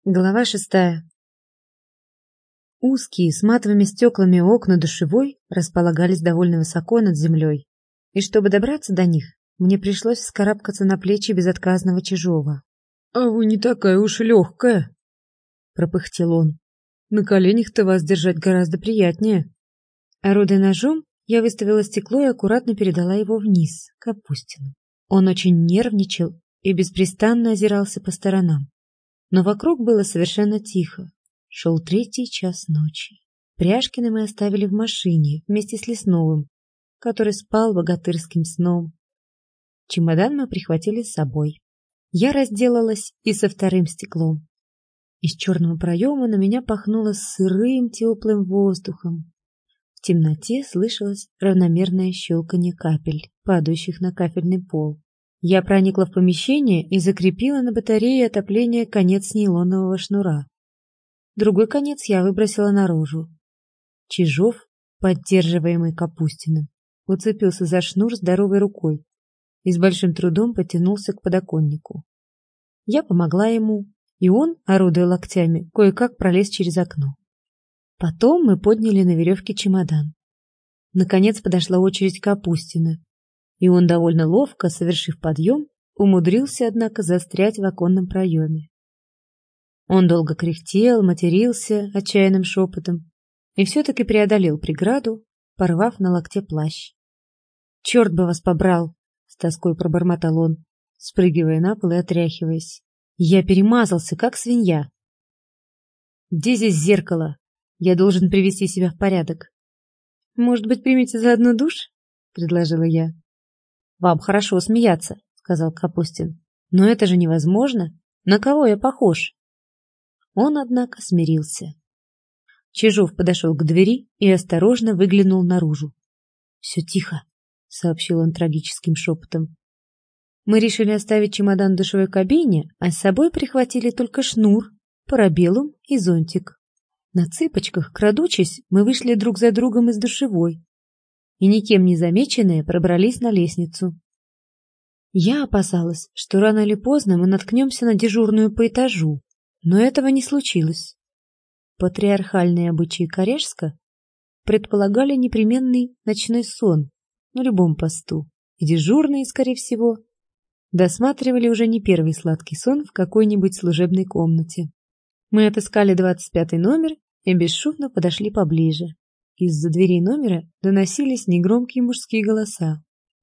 Глава 6. Узкие, с матовыми стеклами окна душевой располагались довольно высоко над землей, и чтобы добраться до них, мне пришлось вскарабкаться на плечи безотказного Чижова. «А вы не такая уж и легкая», — пропыхтел он. «На коленях-то вас держать гораздо приятнее». Орудуя ножом, я выставила стекло и аккуратно передала его вниз, к Капустину. Он очень нервничал и беспрестанно озирался по сторонам. Но вокруг было совершенно тихо. Шел 3-й час ночи. Пряжкина мы оставили в машине вместе с Лесновым, который спал богатырским сном. Чемодан мы прихватили с собой. Я разделалась и со вторым стеклом. Из черного проема на меня пахнуло сырым теплым воздухом. В темноте слышалось равномерное щелканье капель, падающих на кафельный пол. Я проникла в помещение и закрепила на батарее отопления конец нейлонового шнура. Другой конец я выбросила наружу. Чижов, поддерживаемый Капустиным, уцепился за шнур здоровой рукой и с большим трудом потянулся к подоконнику. Я помогла ему, и он, орудуя локтями, кое-как пролез через окно. Потом мы подняли на веревке чемодан. Наконец подошла очередь Капустина, и он довольно ловко, совершив подъем, умудрился, однако, застрять в оконном проеме. Он долго кряхтел, матерился отчаянным шепотом и все-таки преодолел преграду, порвав на локте плащ. «Черт бы вас побрал!» — с тоской пробормотал он, спрыгивая на пол и отряхиваясь. «Я перемазался, как свинья!» «Где здесь зеркало? Я должен привести себя в порядок». «Может быть, примете заодно душ?» — предложила я. «Вам хорошо смеяться», — сказал Капустин. «Но это же невозможно. На кого я похож?» Он, однако, смирился. Чижов подошел к двери и осторожно выглянул наружу. «Все тихо», — сообщил он трагическим шепотом. «Мы решили оставить чемодан в душевой кабине, а с собой прихватили только шнур, парабеллум и зонтик. На цыпочках, крадучись, мы вышли друг за другом из душевой и, никем не замеченные, пробрались на лестницу. Я опасалась, что рано или поздно мы наткнемся на дежурную по этажу, но этого не случилось. Патриархальные обычаи Корешска предполагали непременный ночной сон на любом посту, и дежурные, скорее всего, досматривали уже не первый сладкий сон в какой-нибудь служебной комнате. Мы отыскали 25-й номер и бесшумно подошли поближе. Из-за дверей номера доносились негромкие мужские голоса.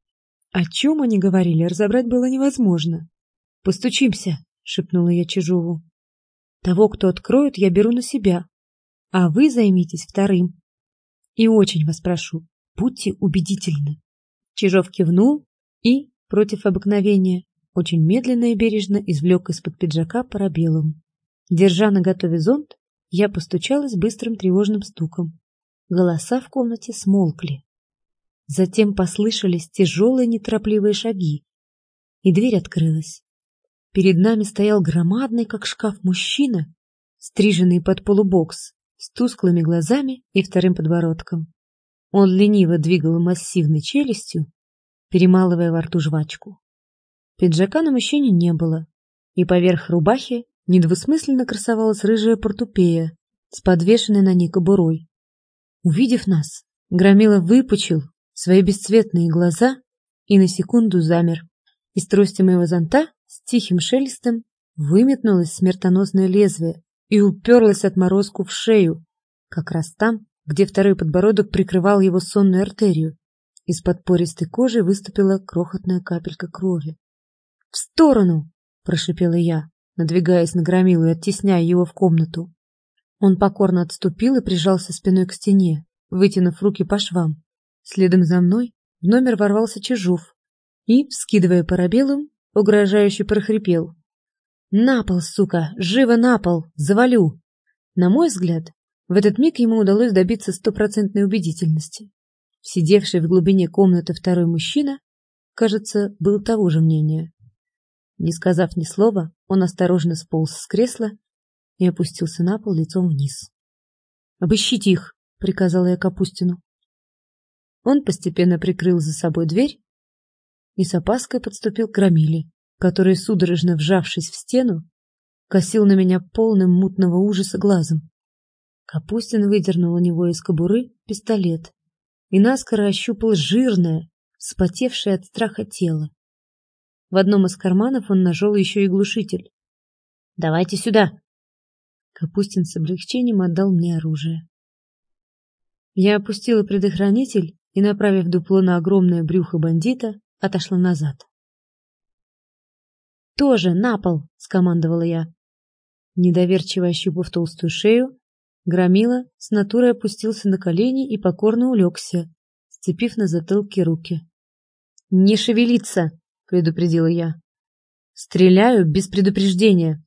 О чем они говорили, разобрать было невозможно. «Постучимся», — шепнула я Чижову. «Того, кто откроет, я беру на себя, а вы займитесь вторым. И очень вас прошу, будьте убедительны». Чижов кивнул и, против обыкновения, очень медленно и бережно извлек из-под пиджака парабеллум. Держа наготове зонт, я постучалась быстрым тревожным стуком. Голоса в комнате смолкли. Затем послышались тяжелые неторопливые шаги, и дверь открылась. Перед нами стоял громадный, как шкаф, мужчина, стриженный под полубокс, с тусклыми глазами и вторым подбородком. Он лениво двигал массивной челюстью, перемалывая во рту жвачку. Пиджака на мужчине не было, и поверх рубахи недвусмысленно красовалась рыжая портупея с подвешенной на ней кобурой. Увидев нас, Громила выпучил свои бесцветные глаза и на секунду замер. Из трости моего зонта с тихим шелестом выметнулось смертоносное лезвие и уперлось отморозку в шею, как раз там, где второй подбородок прикрывал его сонную артерию. Из-под пористой кожи выступила крохотная капелька крови. «В сторону!» — прошипела я, надвигаясь на Громилу и оттесняя его в комнату. Он покорно отступил и прижался спиной к стене, вытянув руки по швам. Следом за мной в номер ворвался Чижов и, вскидывая парабеллум, угрожающе прохрипел: «На пол, сука! Живо на пол! Завалю!» На мой взгляд, в этот миг ему удалось добиться 100% убедительности. Сидевший в глубине комнаты второй мужчина, кажется, был того же мнения. Не сказав ни слова, он осторожно сполз с кресла и опустился на пол лицом вниз. «Обыщите их!» — приказала я Капустину. Он постепенно прикрыл за собой дверь и с опаской подступил к Громиле, который, судорожно вжавшись в стену, косил на меня полным мутного ужаса глазом. Капустин выдернул у него из кобуры пистолет и наскоро ощупал жирное, вспотевшее от страха тело. В одном из карманов он нажал еще и глушитель. «Давайте сюда!» Капустин с облегчением отдал мне оружие. Я опустила предохранитель и, направив дупло на огромное брюхо бандита, отошла назад. «Тоже на пол!» — скомандовала я. Недоверчиво ощупав толстую шею, Громила с натурой опустился на колени и покорно улегся, сцепив на затылке руки. «Не шевелиться!» — предупредила я. «Стреляю без предупреждения!»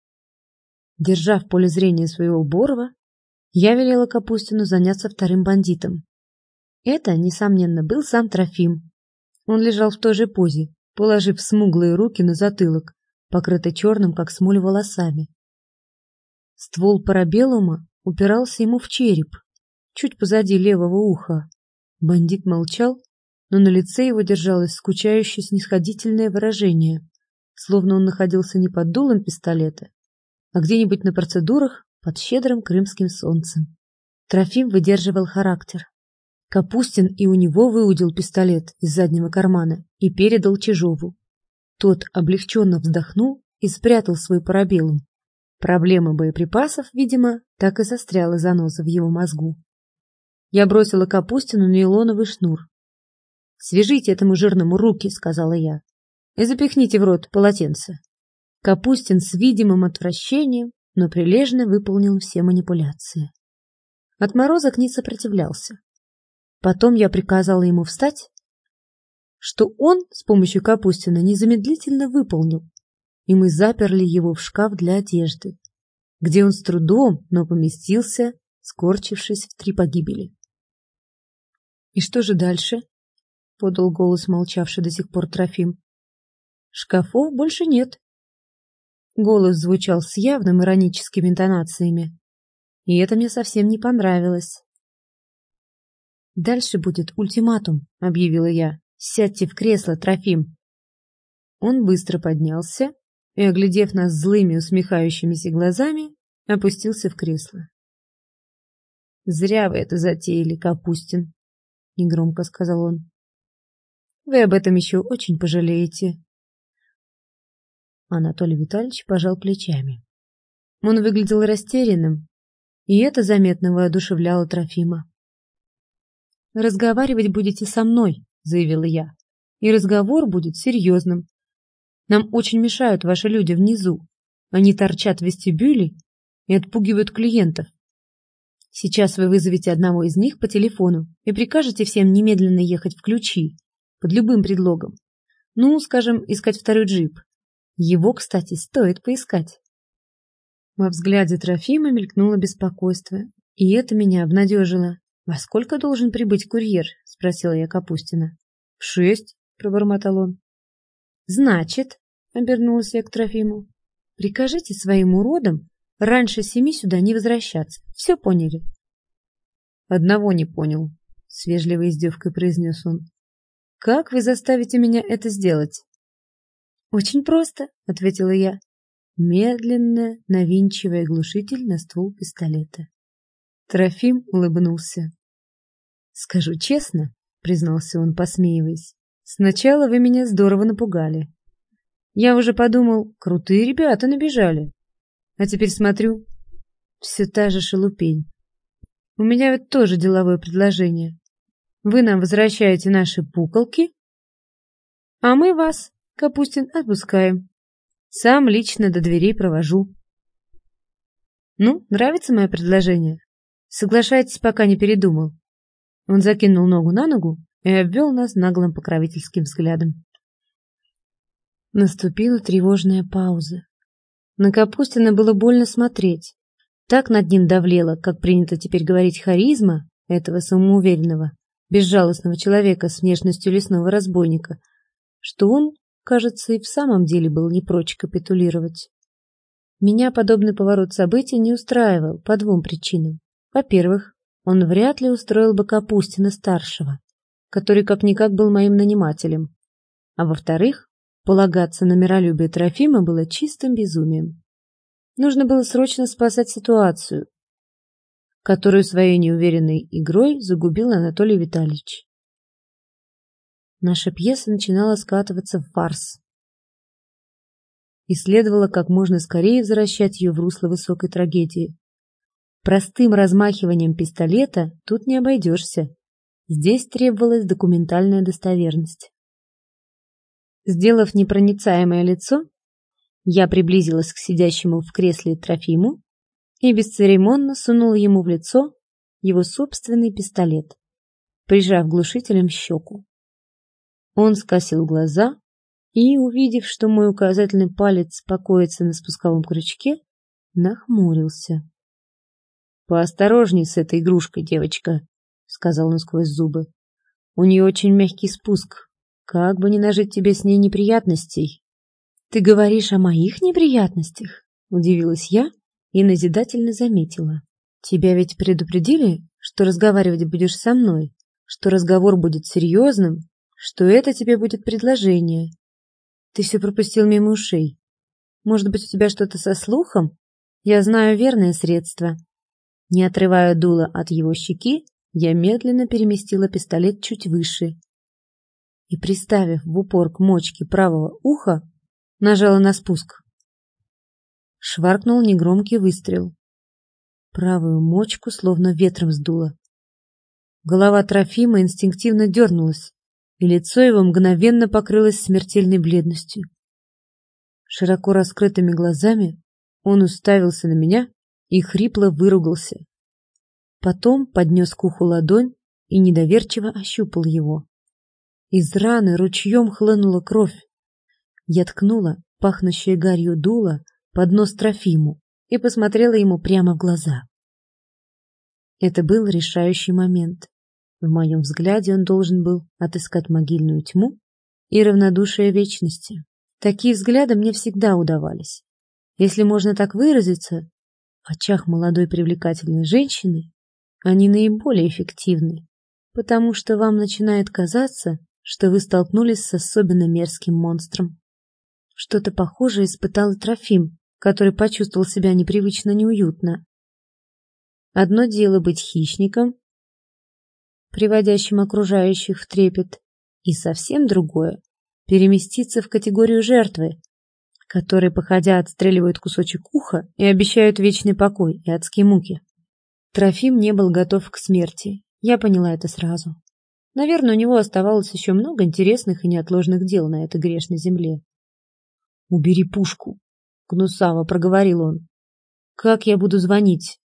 Держа в поле зрения своего Борова, я велела Капустину заняться вторым бандитом. Это, несомненно, был сам Трофим. Он лежал в той же позе, положив смуглые руки на затылок, покрытый черным, как смоль, волосами. Ствол парабеллума упирался ему в череп, чуть позади левого уха. Бандит молчал, но на лице его держалось скучающее снисходительное выражение, словно он находился не под дулом пистолета, а где-нибудь на процедурах под щедрым крымским солнцем. Трофим выдерживал характер. Капустин и у него выудил пистолет из заднего кармана и передал Чижову. Тот облегченно вздохнул и спрятал свой парабеллум. Проблема боеприпасов, видимо, так и застряла заноза в его мозгу. Я бросила Капустину нейлоновый шнур. «Свяжите этому жирному руки», — сказала я, — «и запихните в рот полотенце». Капустин с видимым отвращением, но прилежно выполнил все манипуляции. Отморозок не сопротивлялся. Потом я приказала ему встать, что он с помощью Капустина незамедлительно выполнил, и мы заперли его в шкаф для одежды, где он с трудом, но поместился, скорчившись в 3 погибели. «И что же дальше?» — подал голос молчавший до сих пор Трофим. «Шкафов больше нет». Голос звучал с явным ироническими интонациями, и это мне совсем не понравилось. «Дальше будет ультиматум», — объявила я. «Сядьте в кресло, Трофим». Он быстро поднялся и, оглядев нас злыми усмехающимися глазами, опустился в кресло. «Зря вы это затеяли, Капустин», — негромко сказал он. «Вы об этом еще очень пожалеете». Анатолий Витальевич пожал плечами. Он выглядел растерянным, и это заметно воодушевляло Трофима. «Разговаривать будете со мной», — заявила я, — «и разговор будет серьезным. Нам очень мешают ваши люди внизу. Они торчат в вестибюле и отпугивают клиентов. Сейчас вы вызовете одного из них по телефону и прикажете всем немедленно ехать в Ключи, под любым предлогом. Ну, скажем, искать второй джип. Его, кстати, стоит поискать». Во взгляде Трофима мелькнуло беспокойство, и это меня обнадежило. «Во сколько должен прибыть курьер?» — спросила я Капустина. «В 6», — пробормотал он. «Значит», — обернулась я к Трофиму, — «прикажите своим уродам раньше 7 сюда не возвращаться. Все поняли?» «Одного не понял», — с вежливой издевкой произнес он. «Как вы заставите меня это сделать?» «Очень просто», — ответила я, медленно навинчивая глушитель на ствол пистолета. Трофим улыбнулся. «Скажу честно», — признался он, посмеиваясь, — «сначала вы меня здорово напугали. Я уже подумал, крутые ребята набежали. А теперь смотрю, все та же шелупень. У меня ведь тоже деловое предложение. Вы нам возвращаете наши пуколки, а мы вас, Капустин, отпускаем. Сам лично до дверей провожу. Ну, нравится мое предложение? Соглашайтесь, пока не передумал». Он закинул ногу на ногу и обвел нас наглым покровительским взглядом. Наступила тревожная пауза. На Капустина было больно смотреть. Так над ним давлела, как принято теперь говорить, харизма этого самоуверенного, безжалостного человека с внешностью лесного разбойника, что он, кажется, и в самом деле был не прочь капитулировать. Меня подобный поворот событий не устраивал по 2 причинам. Во-первых, он вряд ли устроил бы Капустина-старшего, который как-никак был моим нанимателем. А во-вторых, полагаться на миролюбие Трофима было чистым безумием. Нужно было срочно спасать ситуацию, которую своей неуверенной игрой загубил Анатолий Витальевич. Наша пьеса начинала скатываться в фарс, и следовало как можно скорее возвращать ее в русло высокой трагедии. Простым размахиванием пистолета тут не обойдешься. Здесь требовалась документальная достоверность. Сделав непроницаемое лицо, я приблизилась к сидящему в кресле Трофиму и бесцеремонно сунула ему в лицо его собственный пистолет, прижав глушителем щеку. Он скосил глаза и, увидев, что мой указательный палец покоится на спусковом крючке, нахмурился. «Поосторожней с этой игрушкой, девочка», — сказал он сквозь зубы. «У нее очень мягкий спуск. Как бы не нажить тебе с ней неприятностей». «Ты говоришь о моих неприятностях?» — удивилась я и назидательно заметила. «Тебя ведь предупредили, что разговаривать будешь со мной, что разговор будет серьезным, что это тебе будет предложение. Ты все пропустил мимо ушей. Может быть, у тебя что-то со слухом? Я знаю верное средство». Не отрывая дуло от его щеки, я медленно переместила пистолет чуть выше и, приставив в упор к мочке правого уха, нажала на спуск. Шваркнул негромкий выстрел. Правую мочку словно ветром сдуло. Голова Трофима инстинктивно дернулась, и лицо его мгновенно покрылось смертельной бледностью. Широко раскрытыми глазами он уставился на меня и хрипло выругался. Потом поднес к уху ладонь и недоверчиво ощупал его. Из раны ручьем хлынула кровь. Я ткнула пахнущее гарью дуло под нос Трофиму и посмотрела ему прямо в глаза. Это был решающий момент. В моем взгляде он должен был отыскать могильную тьму и равнодушие вечности. Такие взгляды мне всегда удавались. Если можно так выразиться, в очах молодой привлекательной женщины они наиболее эффективны, потому что вам начинает казаться, что вы столкнулись с особенно мерзким монстром. Что-то похожее испытал и Трофим, который почувствовал себя непривычно неуютно. Одно дело быть хищником, приводящим окружающих в трепет, и совсем другое — переместиться в категорию жертвы, которые, походя, отстреливают кусочек уха и обещают вечный покой и адские муки. Трофим не был готов к смерти, я поняла это сразу. Наверное, у него оставалось еще много интересных и неотложных дел на этой грешной земле. «Убери пушку», — гнусаво проговорил он. «Как я буду звонить?»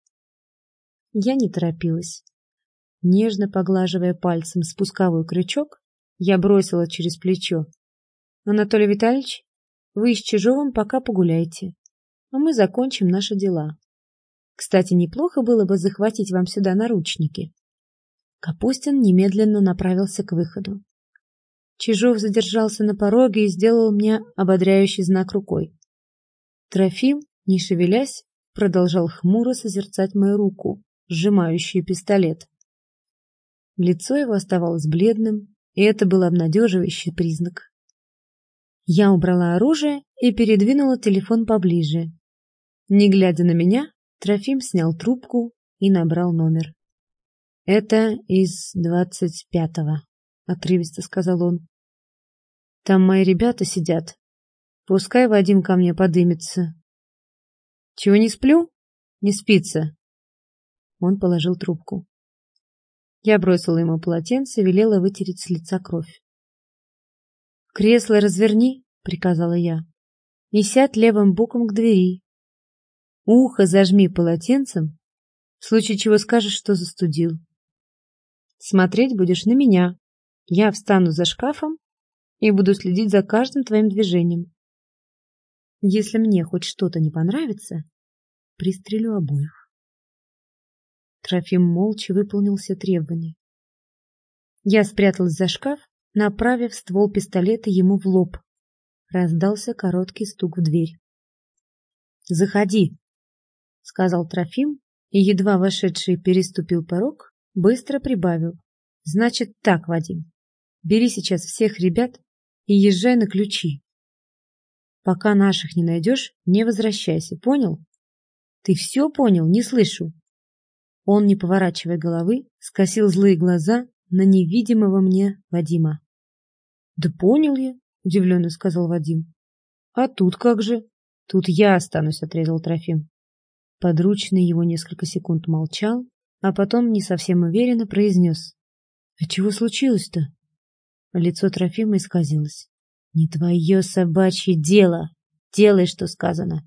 Я не торопилась. Нежно поглаживая пальцем спусковой крючок, я бросила через плечо: «Анатолий Витальевич, вы с Чижовым пока погуляйте, а мы закончим наши дела. Кстати, неплохо было бы захватить вам сюда наручники». Капустин немедленно направился к выходу. Чижов задержался на пороге и сделал мне ободряющий знак рукой. Трофим, не шевелясь, продолжал хмуро созерцать мою руку, сжимающую пистолет. Лицо его оставалось бледным, и это был обнадеживающий признак. Я убрала оружие и передвинула телефон поближе. Не глядя на меня, Трофим снял трубку и набрал номер. «Это из 25-го», — отрывисто сказал он. «Там мои ребята сидят. Пускай Вадим ко мне подымется». «Чего не сплю? Не спится». Он положил трубку. Я бросила ему полотенце и велела вытереть с лица кровь. «Кресло разверни», — приказала я, — «и сядь левым боком к двери. Ухо зажми полотенцем, в случае чего скажешь, что застудил. Смотреть будешь на меня. Я встану за шкафом и буду следить за каждым твоим движением. Если мне хоть что-то не понравится, пристрелю обоих». Трофим молча выполнил все требования. Я спряталась за шкаф, направив ствол пистолета ему в лоб. Раздался короткий стук в дверь. «Заходи», — сказал Трофим, и, едва вошедший переступил порог, быстро прибавил: «Значит так, Вадим, бери сейчас всех ребят и езжай на Ключи. Пока наших не найдешь, не возвращайся, понял? Ты все понял? Не слышу. Он, не поворачивая головы, скосил злые глаза на невидимого мне Вадима. Да понял я, удивленно сказал Вадим. А тут как же? Тут я останусь, отрезал Трофим. Подручный его несколько секунд молчал, а потом не совсем уверенно произнес. А чего случилось-то? Лицо Трофима исказилось. Не твое собачье дело. Делай, что сказано.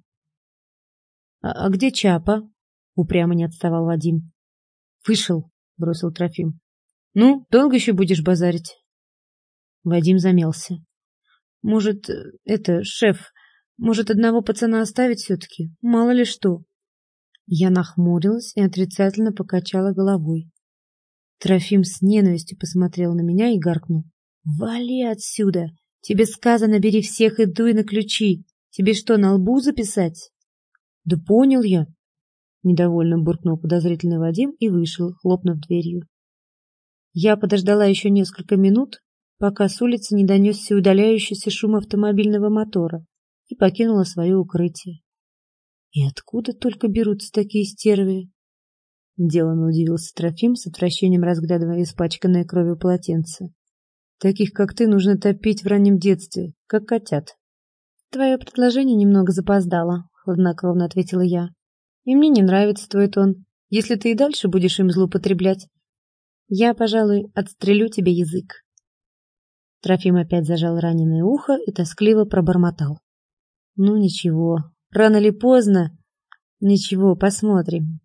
А где Чапа? Упрямо не отставал Вадим. Вышел, бросил Трофим. Ну, долго еще будешь базарить? Вадим замялся. Может, шеф, может, одного пацана оставить все-таки? Мало ли что. Я нахмурилась и отрицательно покачала головой. Трофим с ненавистью посмотрел на меня и гаркнул. Вали отсюда! Тебе сказано, бери всех и дуй на ключи. Тебе что, на лбу записать? Да понял я. Недовольно буркнул подозрительный Вадим и вышел, хлопнув дверью. Я подождала еще несколько минут, пока с улицы не донесся удаляющийся шум автомобильного мотора, и покинула свое укрытие. И откуда только берутся такие стервы? Деланно удивился Трофим, с отвращением разглядывая испачканное кровью полотенце. Таких, как ты, нужно топить в раннем детстве, как котят. Твое предложение немного запоздало, хладнокровно ответила я. И мне не нравится твой тон. Если ты и дальше будешь им злоупотреблять, я, пожалуй, отстрелю тебе язык. Трофим опять зажал раненое ухо и тоскливо пробормотал. Ну ничего, рано или поздно. Ничего, посмотрим.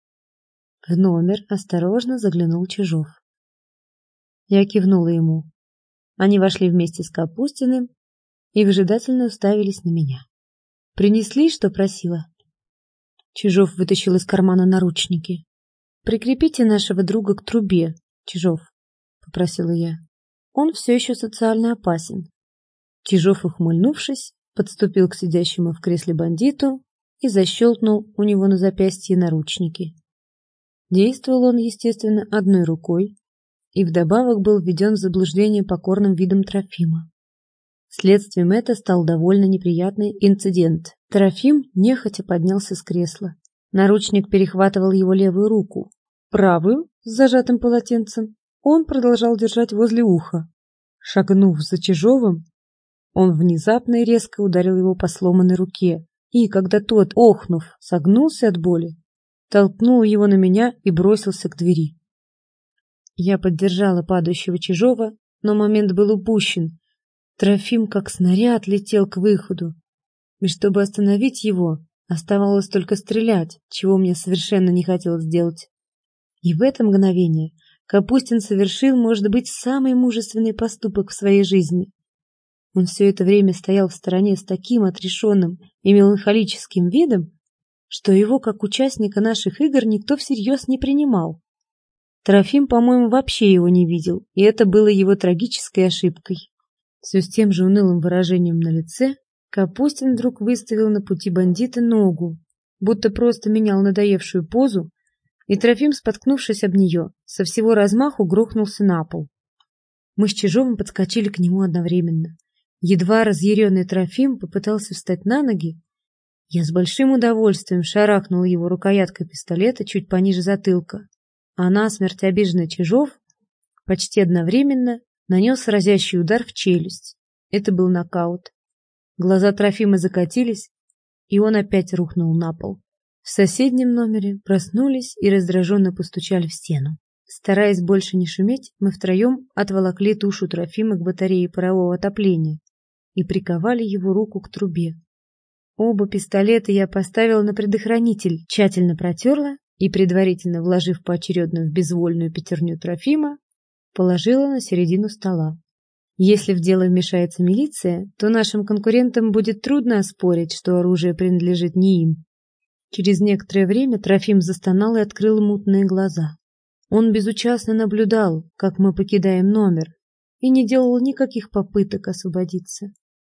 В номер осторожно заглянул Чижов. Я кивнула ему. Они вошли вместе с Капустиным и выжидательно уставились на меня. Принесли, что просила? Чижов вытащил из кармана наручники. Прикрепите нашего друга к трубе, Чижов, попросила я. Он все еще социально опасен. Чижов, ухмыльнувшись, подступил к сидящему в кресле бандиту и защелкнул у него на запястье наручники. Действовал он, естественно, одной рукой и вдобавок был введен в заблуждение покорным видом Трофима. Следствием это стал довольно неприятный инцидент. Трофим нехотя поднялся с кресла. Наручник перехватывал его левую руку. Правую, с зажатым полотенцем, он продолжал держать возле уха. Шагнув за Чижовым, он внезапно и резко ударил его по сломанной руке, и, когда тот, охнув, согнулся от боли, толкнул его на меня и бросился к двери. Я поддержала падающего Чижова, но момент был упущен. Трофим, как снаряд, летел к выходу, и чтобы остановить его, оставалось только стрелять, чего мне совершенно не хотелось делать. И в это мгновение Капустин совершил, может быть, самый мужественный поступок в своей жизни. Он все это время стоял в стороне с таким отрешенным и меланхолическим видом, что его, как участника наших игр, никто всерьез не принимал. Трофим, по-моему, вообще его не видел, и это было его трагической ошибкой. Все с тем же унылым выражением на лице Капустин вдруг выставил на пути бандита ногу, будто просто менял надоевшую позу, и Трофим, споткнувшись об нее, со всего размаху грохнулся на пол. Мы с Чижовым подскочили к нему одновременно. Едва разъяренный Трофим попытался встать на ноги, я с большим удовольствием шарахнула его рукояткой пистолета чуть пониже затылка, а насмерть обиженный Чижов почти одновременно нанес разящий удар в челюсть. Это был нокаут. Глаза Трофима закатились, и он опять рухнул на пол. В соседнем номере проснулись и раздраженно постучали в стену. Стараясь больше не шуметь, мы втроем отволокли тушу Трофима к батарее парового отопления и приковали его руку к трубе. Оба пистолета я поставила на предохранитель, тщательно протерла и, предварительно вложив поочередно в безвольную пятерню Трофима, положила на середину стола. Если в дело вмешается милиция, то нашим конкурентам будет трудно оспорить, что оружие принадлежит не им. Через некоторое время Трофим застонал и открыл мутные глаза. Он безучастно наблюдал, как мы покидаем номер, и не делал никаких попыток освободиться.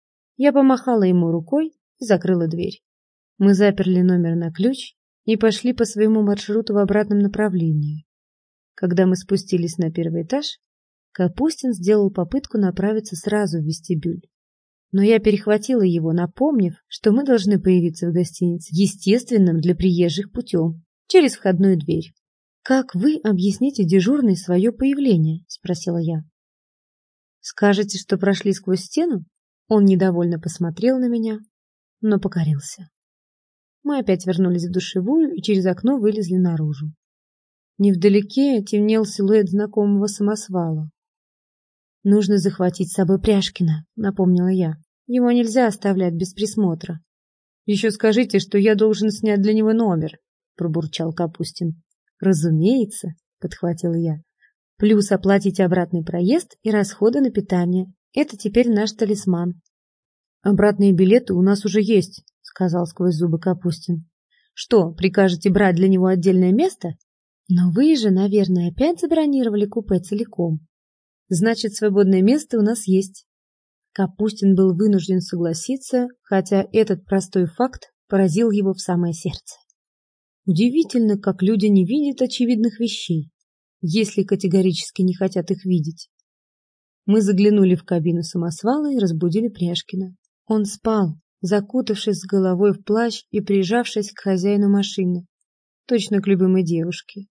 Я помахала ему рукой и закрыла дверь. Мы заперли номер на ключ и пошли по своему маршруту в обратном направлении. Когда мы спустились на первый этаж, Капустин сделал попытку направиться сразу в вестибюль. но я перехватила его, напомнив, что мы должны появиться в гостинице естественным для приезжих путем, через входную дверь. «Как вы объясните дежурной свое появление?» – спросила я. «Скажете, что прошли сквозь стену?» Он недовольно посмотрел на меня, но покорился. Мы опять вернулись в душевую и через окно вылезли наружу. Невдалеке темнел силуэт знакомого самосвала. «Нужно захватить с собой Пряжкина», — напомнила я. «Его нельзя оставлять без присмотра». «Еще скажите, что я должен снять для него номер», — пробурчал Капустин. «Разумеется», — подхватила я. «Плюс оплатите обратный проезд и расходы на питание. Это теперь наш талисман». «Обратные билеты у нас уже есть», — сказал сквозь зубы Капустин. «Что, прикажете брать для него отдельное место? Но вы же, наверное, опять забронировали купе целиком. Значит, свободное место у нас есть». Капустин был вынужден согласиться, хотя этот простой факт поразил его в самое сердце. Удивительно, как люди не видят очевидных вещей, если категорически не хотят их видеть. Мы заглянули в кабину самосвала и разбудили Пряжкина. Он спал, закутавшись с головой в плащ и прижавшись к хозяину машины, точно к любимой девушке.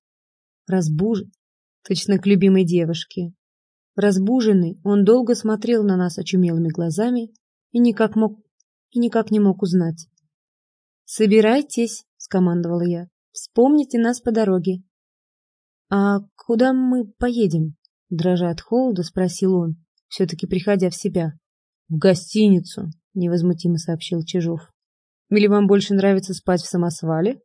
Точно к любимой девушке. Разбуженный, он долго смотрел на нас очумелыми глазами и никак не мог узнать. «Собирайтесь», — скомандовала я. «Вспомните нас по дороге». «А куда мы поедем?» — дрожа от холода, спросил он, все-таки приходя в себя. «В гостиницу», — невозмутимо сообщил Чижов. «Или вам больше нравится спать в самосвале?»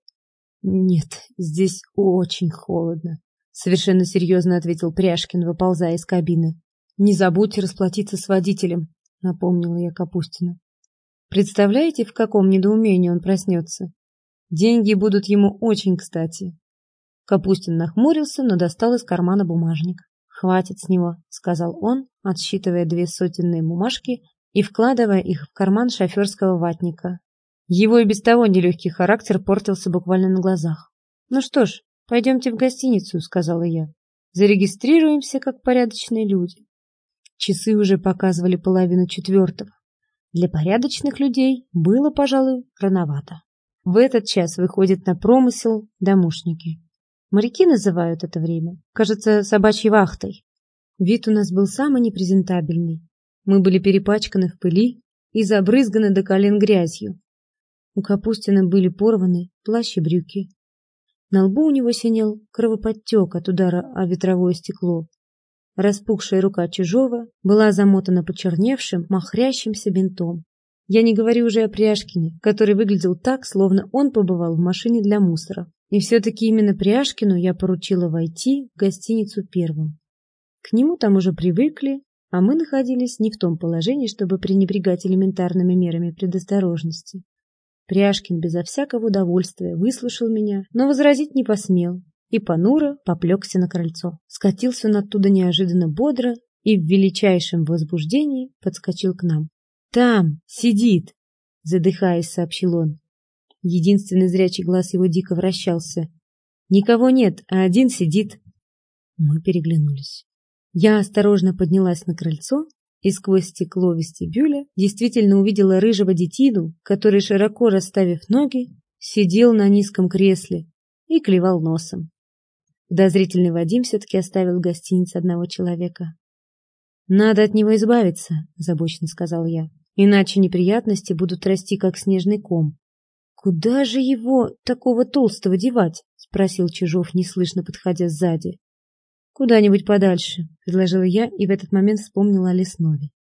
«Нет, здесь очень холодно», — совершенно серьезно ответил Пряжкин, выползая из кабины. «Не забудьте расплатиться с водителем», — напомнила я Капустину. «Представляете, в каком недоумении он проснется? Деньги будут ему очень кстати». Капустин нахмурился, но достал из кармана бумажник. «Хватит с него», — сказал он, отсчитывая 2 сотенные бумажки и вкладывая их в карман шоферского ватника. Его и без того нелегкий характер портился буквально на глазах. «Ну что ж, пойдемте в гостиницу», — сказала я. «Зарегистрируемся, как порядочные люди». Часы уже показывали 3:30. Для порядочных людей было, пожалуй, рановато. В этот час выходят на промысел домушники. Моряки называют это время, кажется, собачьей вахтой. Вид у нас был самый непрезентабельный. Мы были перепачканы в пыли и забрызганы до колен грязью. У Капустина были порваны плащ и брюки. На лбу у него синел кровоподтек от удара о ветровое стекло. Распухшая рука Чижова была замотана почерневшим, махрящимся бинтом. Я не говорю уже о Пряжкине, который выглядел так, словно он побывал в машине для мусора. И все-таки именно Пряжкину я поручила войти в гостиницу первым. К нему там уже привыкли, а мы находились не в том положении, чтобы пренебрегать элементарными мерами предосторожности. Пряжкин безо всякого удовольствия выслушал меня, но возразить не посмел и понуро поплёкся на крыльцо. Скатился он оттуда неожиданно бодро и в величайшем возбуждении подскочил к нам. «Там сидит!» — задыхаясь, сообщил он. Единственный зрячий глаз его дико вращался. «Никого нет, а один сидит». Мы переглянулись. Я осторожно поднялась на крыльцо и сквозь стекло вестибюля действительно увидела рыжего детину, который, широко расставив ноги, сидел на низком кресле и клевал носом. Подозрительный Вадим все-таки оставил в гостинице одного человека. «Надо от него избавиться», — озабоченно сказал я, «иначе неприятности будут расти, как снежный ком». «Куда же его, такого толстого, девать?» — спросил Чижов, неслышно подходя сзади. «Куда-нибудь подальше», — предложила я и в этот момент вспомнила о Леснове.